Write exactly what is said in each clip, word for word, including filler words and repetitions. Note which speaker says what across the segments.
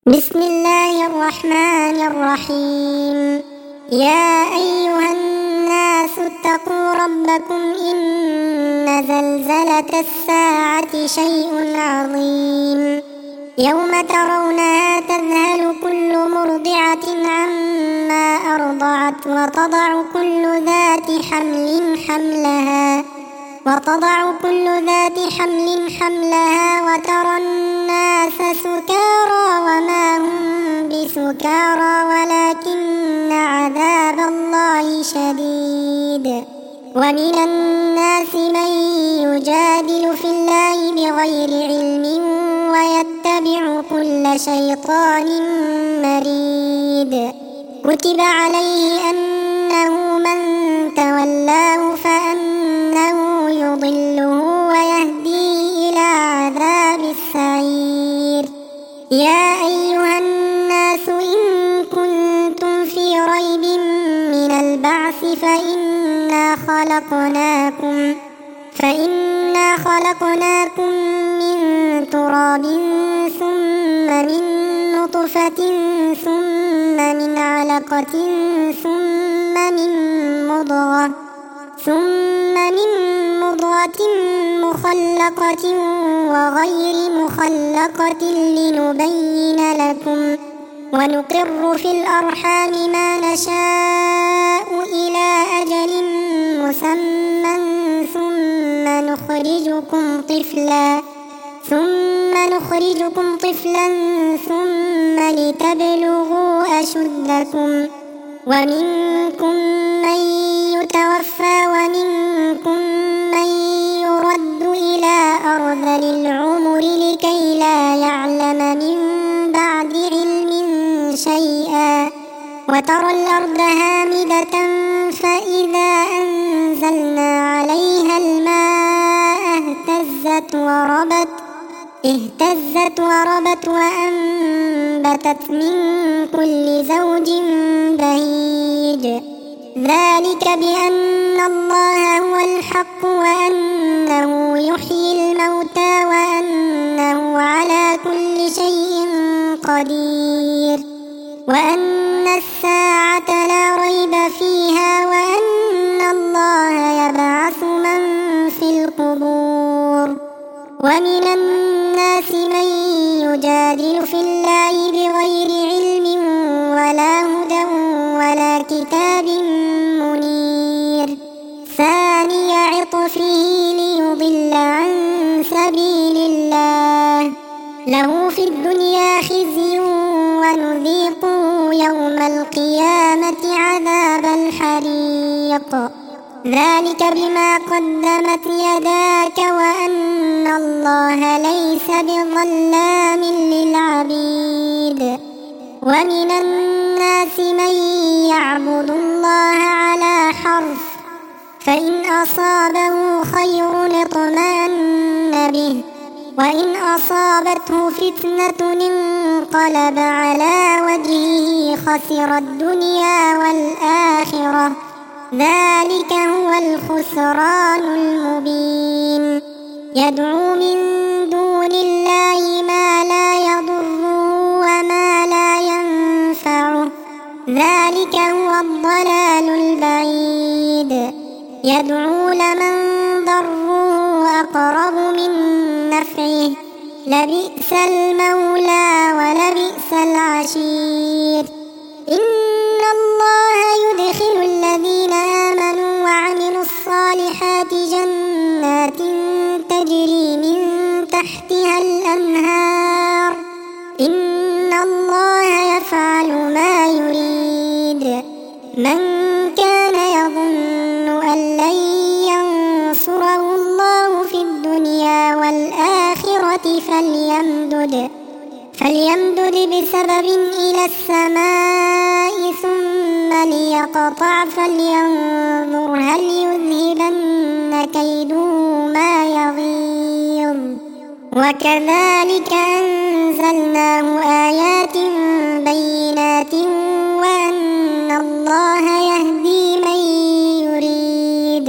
Speaker 1: بسم الله الرحمن الرحيم. يا أيها الناس اتقوا ربكم إن زلزلة الساعة شيء عظيم. يوم ترونها تذهل كل مرضعة عما أرضعت وتضع كل ذات حمل حملها وتضع كل ذات حمل حملها وترى الناس سكارى وما هم بسكارى ولكن عذاب الله شديد. ومن الناس من يجادل في الله بغير علم ويتبع كل شيطان مريد. كتب عليه أنه من تولاه فأنه يضله ويهديه إلى عذاب السعير. يا أيها الناس إن كنتم في ريب من البعث فإنا خلقناكم فإنا خلقناكم من تراب ثم من نطفة ثم من علقة ثم من مضغة ثم من مضغة مخلقة وغير مخلقة لنبين لكم ونقر في الأرحام ما نشاء إلى أجل مسمى ثم نخرجكم طفلا ثم نخرجكم طفلا ثم لتبلغوا أشدكم ومنكم من يتوفى ومنكم من يرد إلى أرذل العمر لكي لا يعلم من بعد علم شيئا. وترى الأرض هامدة فإذا أنزلنا عليها الماء اهتزت وربت اهتزت وربت وأنبتت من كل زوج بهيج. ذلك بأن الله هو الحق وأنه يحيي الموتى وأنه على كل شيء قدير وأن الساعة لا ريب فيها وأن الله يبعث من في القبور. ومن الناس من يجادل في الله بغير علم ولا هدى ولا كتاب منير. ثاني عطفه ليضل عن سبيل الله له في الدنيا خزي ونذيقه يوم القيامة عذاب الحريق. ذلك بما قدمت يداك وأن الله ليس بظلام للعبيد. ومن الناس من يعبد الله على حرف فإن أصابه خير اطمأن به وإن أصابته فتنة انقلب على وجهه خسر الدنيا والآخرة. ذلك هو الخسران المبين. يدعو من دون الله ما لا يضره وما لا ينفعه. ذلك هو الضلال البعيد. يدعو لمن ضره أقرب من نفعه لبئس المولى ولبئس العشير. إن الله يدخل الذين آمنوا وعملوا الصالحات جنات تجري من تحتها الأنهار. إن الله يفعل ما يريد. من كان يظن أن لن ينصره الله في الدنيا والآخرة فليمدد فليمدد بسبب إلى السماء ثم ليقطع فلينظر هل يذهبن كيده ما يغيظ. وكذلك أنزلناه آيات بينات وأن الله يهدي من يريد.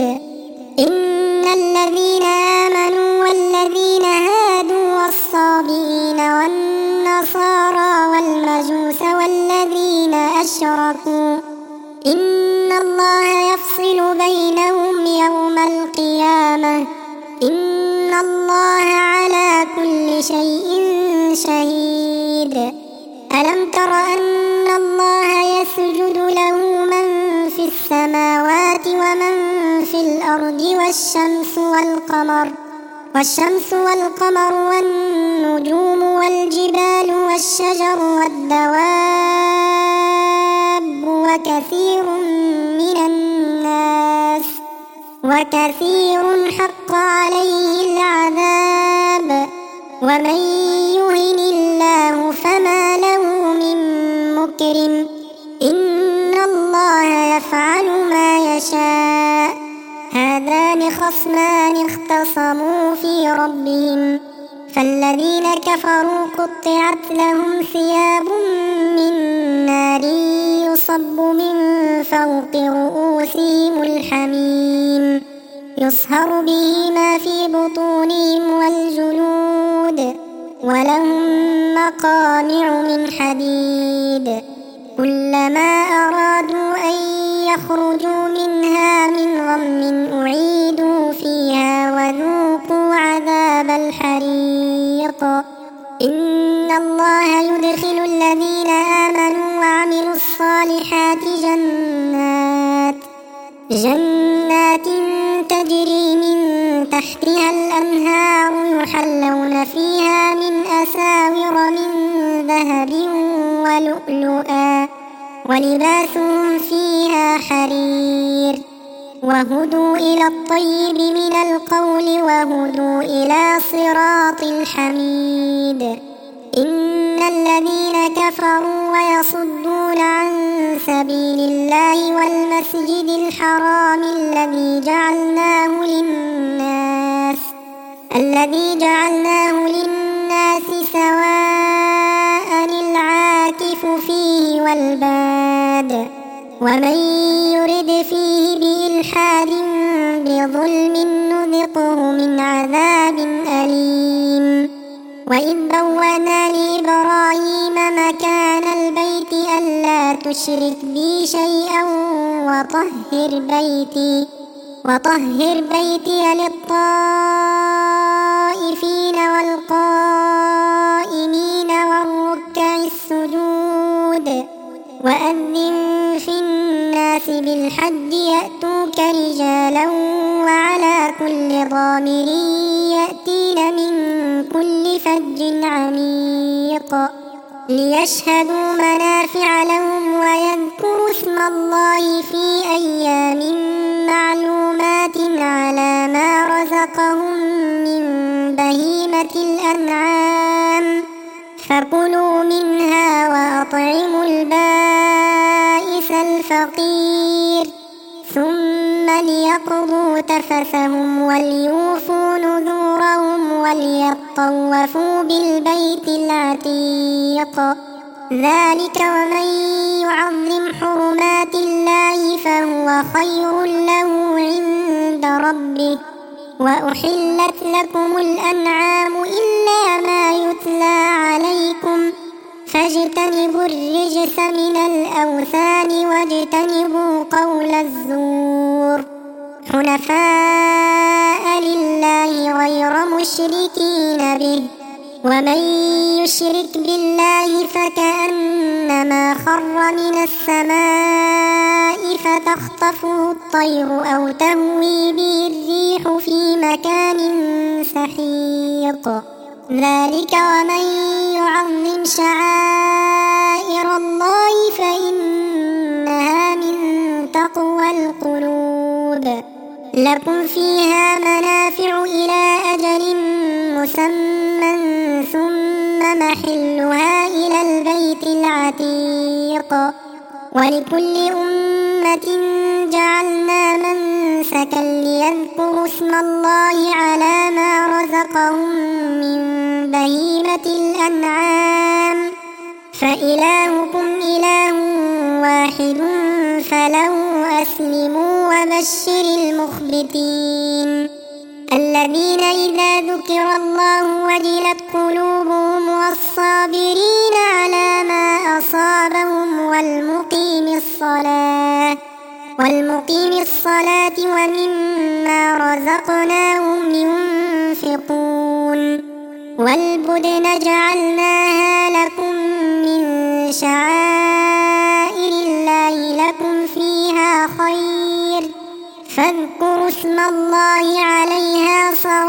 Speaker 1: إن الذين آمنوا والذين هادوا والصابئين والنصارى أشركوا إن الله يفصل بينهم يوم القيامة إن الله على كل شيء شهيد. ألم تر أن الله يسجد له من في السماوات ومن في الأرض والشمس والقمر والشمس والقمر والنجوم والجبال والشجر والدواب وكثير من الناس وكثير حق عليه العذاب ومن يهن الله فما له من مكرم إن الله يفعل ما يشاء. هذان خصمان اختصموا في ربهم فالذين كفروا قطعت لهم ثياب من نار يصب من فوق رؤوسهم الحميم يصهر به ما في بطونهم والجلود ولهم مقامع من حديد كلما أرادوا أن يخرجوا منها من غم أعيدوا فيها وذوقوا عذاب الحريق. إن الله يدخل الذين آمنوا وعملوا الصالحات جنات جنات تجري من تحتها الأنهار يحلون فيها من أساور من ذهب ولؤلؤا ولباسهم فيها حرير وهدوا إلى الطيب من القول وهدوا إلى صراط الحميد. إن الذين كفروا ويصدون عن سبيل الله والمسجد الحرام الذي جعلناه للناس الذي جعلناه للناس سواء العاكف فيه والباد ومن يرد فيه بإلحاد بظلم نذقه من عذاب أليم. وإذ بوأنا لإبراهيم مكان البيت ألا تشرك بي شيئا وطهر بيتي وطهر بيتي للطائفين والقائمين والركع السجود وأذن في الناس بالحج يأتوك رجالا وعلى كل ضامر يأتين من كل فج عميق ليشهدوا منافع لهم ويذكروا اسم الله في أيام معلومات على ما رزقهم من بهيمة الأنعام فكلوا منها وأطعموا البائس الفقير ثم ليقضوا تفثهم وليوفوا نذورهم وليطوفوا بالبيت العتيق ذلك ومن يعظم حرمات الله فهو خير له عند ربه. وأحلت لكم الأنعام إلا ما يتلى عليكم فاجتنبوا الرجس من الأوثان واجتنبوا قول الزور حنفاء لله غير مشركين به ومن يشرك بالله فكأنما خر من السماء فتخطفه الطير أو تهوي به الريح في مكان سحيق ذلك ومن يعظم شعائر الله فإنها من تقوى القلوب. لكم فيها منافع إلى أجل مسمى ثم محلها إلى البيت العتيق ولكل أمة جعلنا منسكا ليذكروا اسم الله على ما رزقهم من بهيمة الأنعام فإلهكم إله واحد فله أسلموا وبشر المخبتين الذين إذا ذكر الله وجلت قلوبهم والصابرين على ما أصابهم والمقيمين الصلاة والمقيم الصلاة ومما رزقناهم ينفقون والبدن جعلناها لكم من شعائر الله لكم فيها خير فاذكروا اسم الله عليها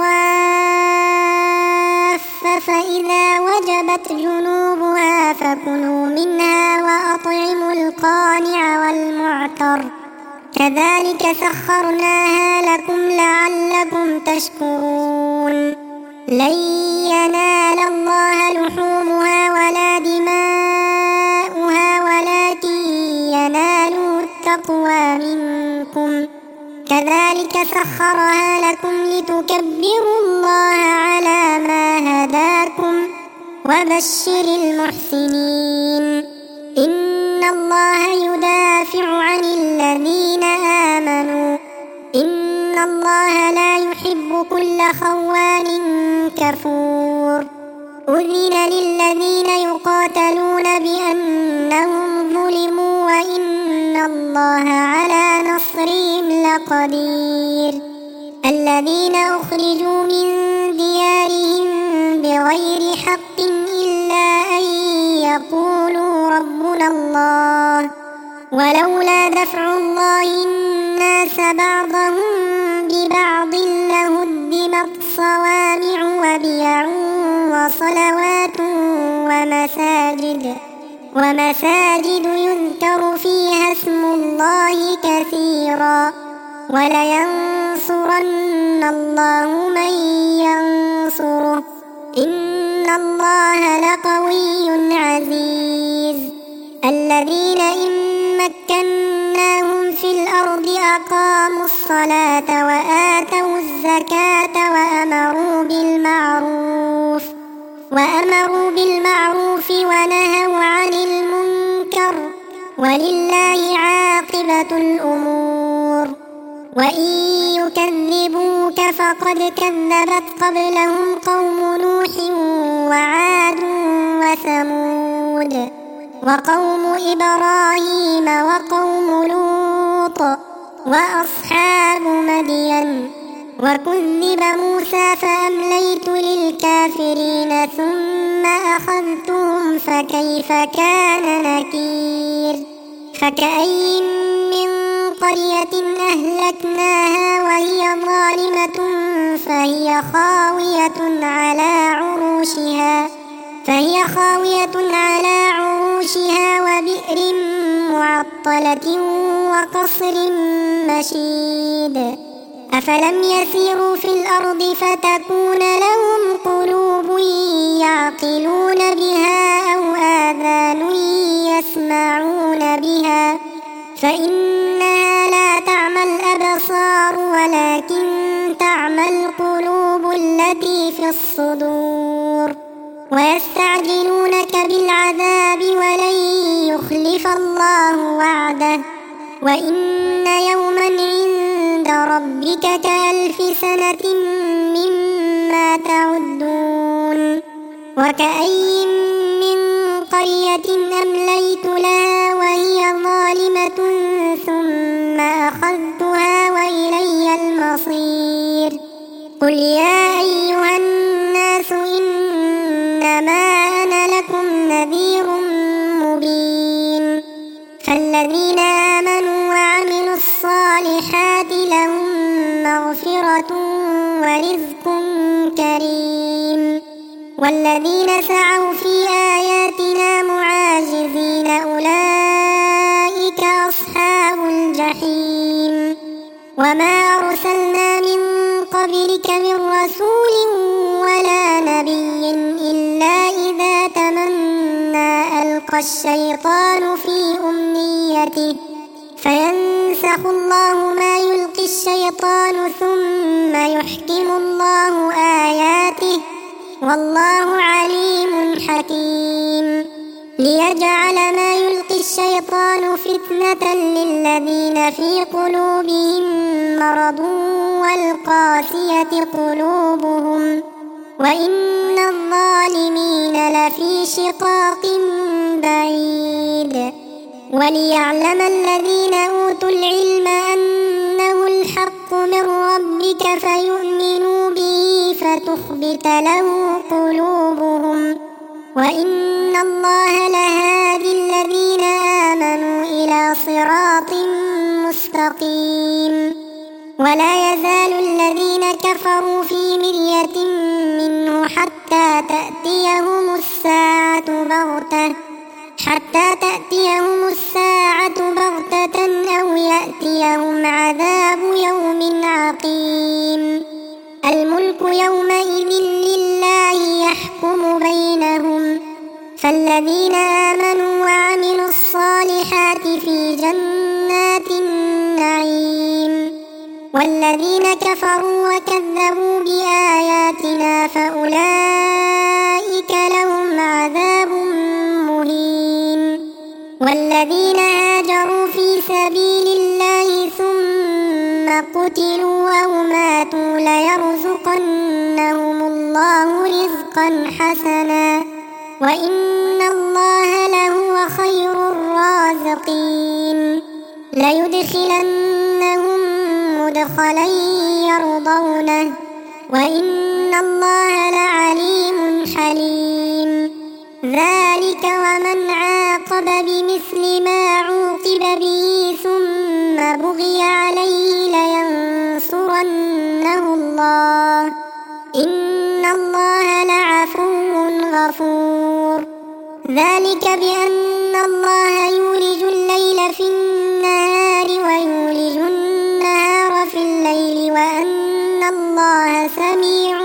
Speaker 1: صواف فإذا وجبت جنوبها فكلوا منها وأطعموا القانع والمعتر كذلك سخرناها لكم لعلكم تشكرون لن ينال الله لحومها ولا دماؤها ولكن يناله التقوى منكم كذلك سخرها لكم لتكبروا الله على ما هداكم وبشر المحسنين إن الله يدافع عن الذين آمنوا إن الله لا يحب كل خوان كفور أذن للذين يقاتلون بأنهم ظلموا وإن الله على نصرهم لقدير الذين أخرجوا من ديارهم بغير حق إلا أن يقولوا ربنا الله ولولا دفع الله الناس بعضهم ببعض لهدمت صوامع وبيع وصلوات ومساجد ومساجد يذكر فيها اسم الله كثيرا ولينصرن الله من ينصره إن الله لقوي عزيز الذين إن مكناهم في الأرض أقاموا الصلاة وآتوا الزكاة وأمروا بالمعروف وأمروا بالمعروف ونهوا عن المنكر ولله عاقبة الأمور وإن يكذبوك فقد كذبت قبلهم قوم نوح وعاد وثمود وقوم إبراهيم وقوم لوط وأصحاب مدين وكذب موسى فأمليت للكافرين ثم أخذتهم فكيف كان نكير فكأين من قرية أهلكناها وهي ظالمة فهي خاوية على عروشها فهي خاوية على عروشها وبئر معطلة وقصر مشيد أفلم يسيروا في الأرض فتكون لهم قلوب يعقلون بها أو آذان يسمعون بها فإنها لا تعمى الأبصار ولكن تعمى القلوب التي في الصدور ويستعجلونك بالعذاب ولن يخلف الله وعده وإن يوما عند ربك كألف سنة مما تعدون وكأين من قرية أمليت لها وهي ظالمة ثم أخذتها وإلي المصير قل يا أيها الناس إنما أنا لكم نذير مبين فالذين آمنوا وعملوا الصالحات لهم مغفرة ورزق كريم والذين سعوا في آياتنا معاجزين أولئك أصحاب الجحيم وما أرسلنا من قبلك من رسول ولا نبي إلا إذا تمنى ألقى الشيطان في أمنيته فينسخ الله ما يلقي الشيطان ثم يحكم الله آياته والله عليم حكيم ليجعل ما يلقي الشيطان فتنة للذين في قلوبهم مرض والقاسية قلوبهم وإن الظالمين لفي شقاق بعيد وليعلم الذين أوتوا العلم أنه الحق من ربك فيؤمنوا به فتخبت له قلوبهم وإن الله لهادي الذين آمنوا إلى صراط مستقيم. ولا يزال الذين كفروا في مرية منه حتى تأتيهم الساعة بغتة حتى تأتيهم الساعة بغتة أو يأتيهم عذاب يوم عقيم. الملك يومئذ لله يحكم بينهم فالذين آمنوا وعملوا الصالحات في جنات النعيم والذين كفروا وكذبوا بآياتنا فأولئك لهم عذاب مهين. والذين هاجروا في سبيل الله ثم قتلوا أو ماتوا ليرزقنهم الله رزقا حسنا وإن الله لهو خير الرازقين. ليدخلنهم مدخلا يرضونه وإن الله لعليم حليم. ذلك ومن عاقب بمثل ما عوقب به ثم بغي عليه لينصرنه الله إن الله لعفو غفور. ذلك بأن الله يولج الليل في النهار ويولج النهار في الليل وأن الله سميع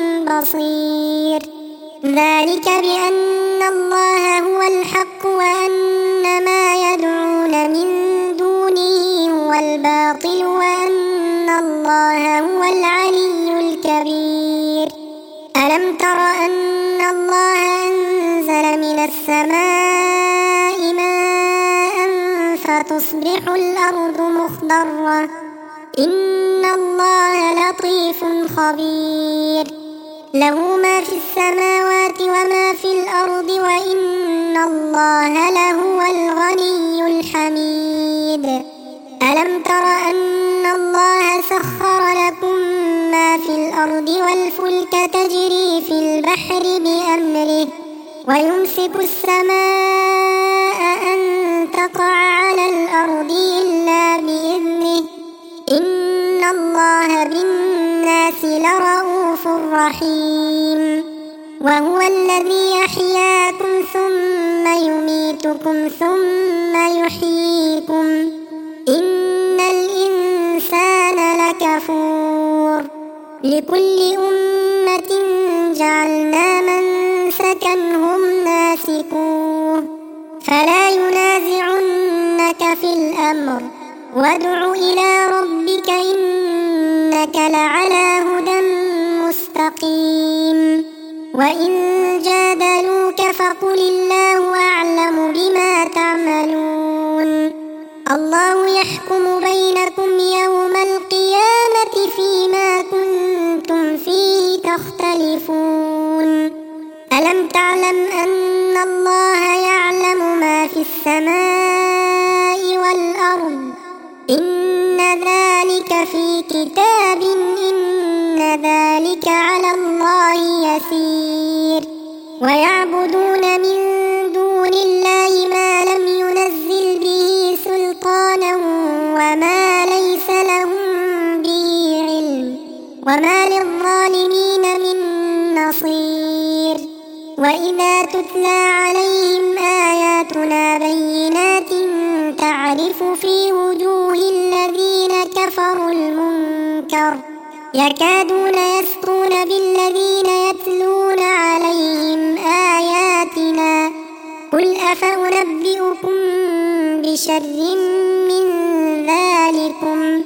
Speaker 1: بصير. ذلك بأن الله هو الحق وأن ما يدعون من دونه هو الباطل وأن الله هو العلي الكبير. ألم تر أن الله أنزل من السماء ماء فتصبح الأرض مخضرة إن الله لطيف خبير. له ما في السماوات وما في الأرض وإن الله لهو الغني الحميد. ألم تر أن الله سخر لكم ما في الأرض والفلك تجري في البحر بأمره ويمسك السماء أن تقع على الأرض إلا بإذنه إن الله بالناس لرءوف رحيم. وهو الذي يحياكم ثم يميتكم ثم يحييكم إن الإنسان لكفور. لكل أمة جعلنا منسكا هم ناسكوه فلا ينازعنك في الأمر وادع إلى ربك إنك لعلى هدى مستقيم. وإن جادلوك فقل الله أعلم بما تعملون. الله يحكم بينكم يوم القيامة فيما كنتم فيه تختلفون. ألم تعلم أن الله يعلم ما في السماء والأرض إن ذلك في كتاب إن ذلك على الله يسير. ويعبدون من دون الله ما لم ينزل به سلطانا وما ليس لهم به علم وما للظالمين من نصير. وإذا تتلى عليهم آياتنا بينات تعرف في وجوه الذين كفروا المنكر يكادون يسطون بالذين يتلون عليهم آياتنا قل أفأنبئكم بشر من ذلكم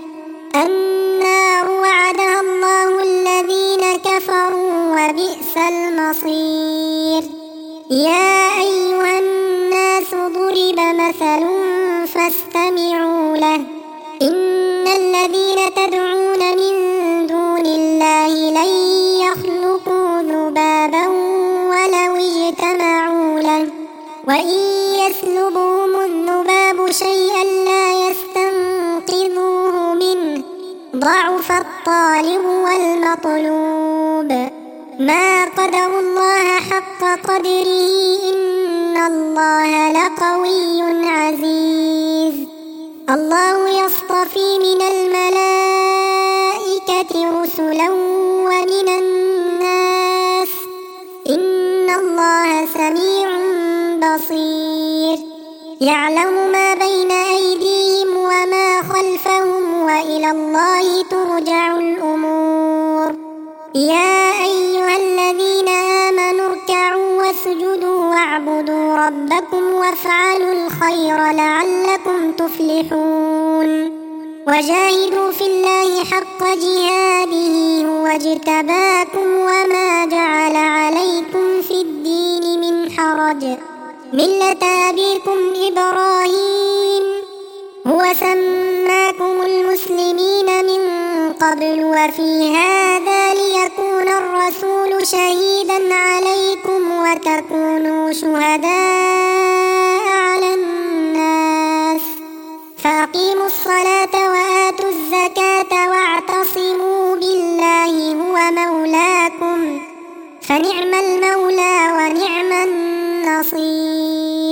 Speaker 1: النار وعدها الله الذين كفروا وبئس المصير. يا أيها الناس ضرب مثل فاستمعوا له إن الذين تدعون من دون الله لن يخلقوا ذبابا ولو اجتمعوا له وإن يسلبهم الذباب بدروا شيئا لا يستنقذوه منه ضعف الطالب والمطلوب ما قدروا الله حق قدره إن الله لقوي عزيز الله يصطفي من الملائكة رسلا ومن الناس إن الله سميع بصير يعلم ما بين أيديهم وما خلفهم وإلى الله ترجع الأمور يا أيها الذين آمنوا اركعوا واسجدوا واعبدوا ربكم وافعلوا الخير لعلكم تفلحون وجاهدوا في الله حق جهاده هو اجتباكم وما جعل عليكم في الدين من حرج ملة أبيكم إبراهيم هو سماكم المسلمين من قبل وفي هذا ليكون الرسول شهيدا عليكم وتكونوا شهداء على الناس فأقيموا الصلاة وآتوا الزكاة واعتصموا بالله هو مولاكم فنعم المولى ونعم النصير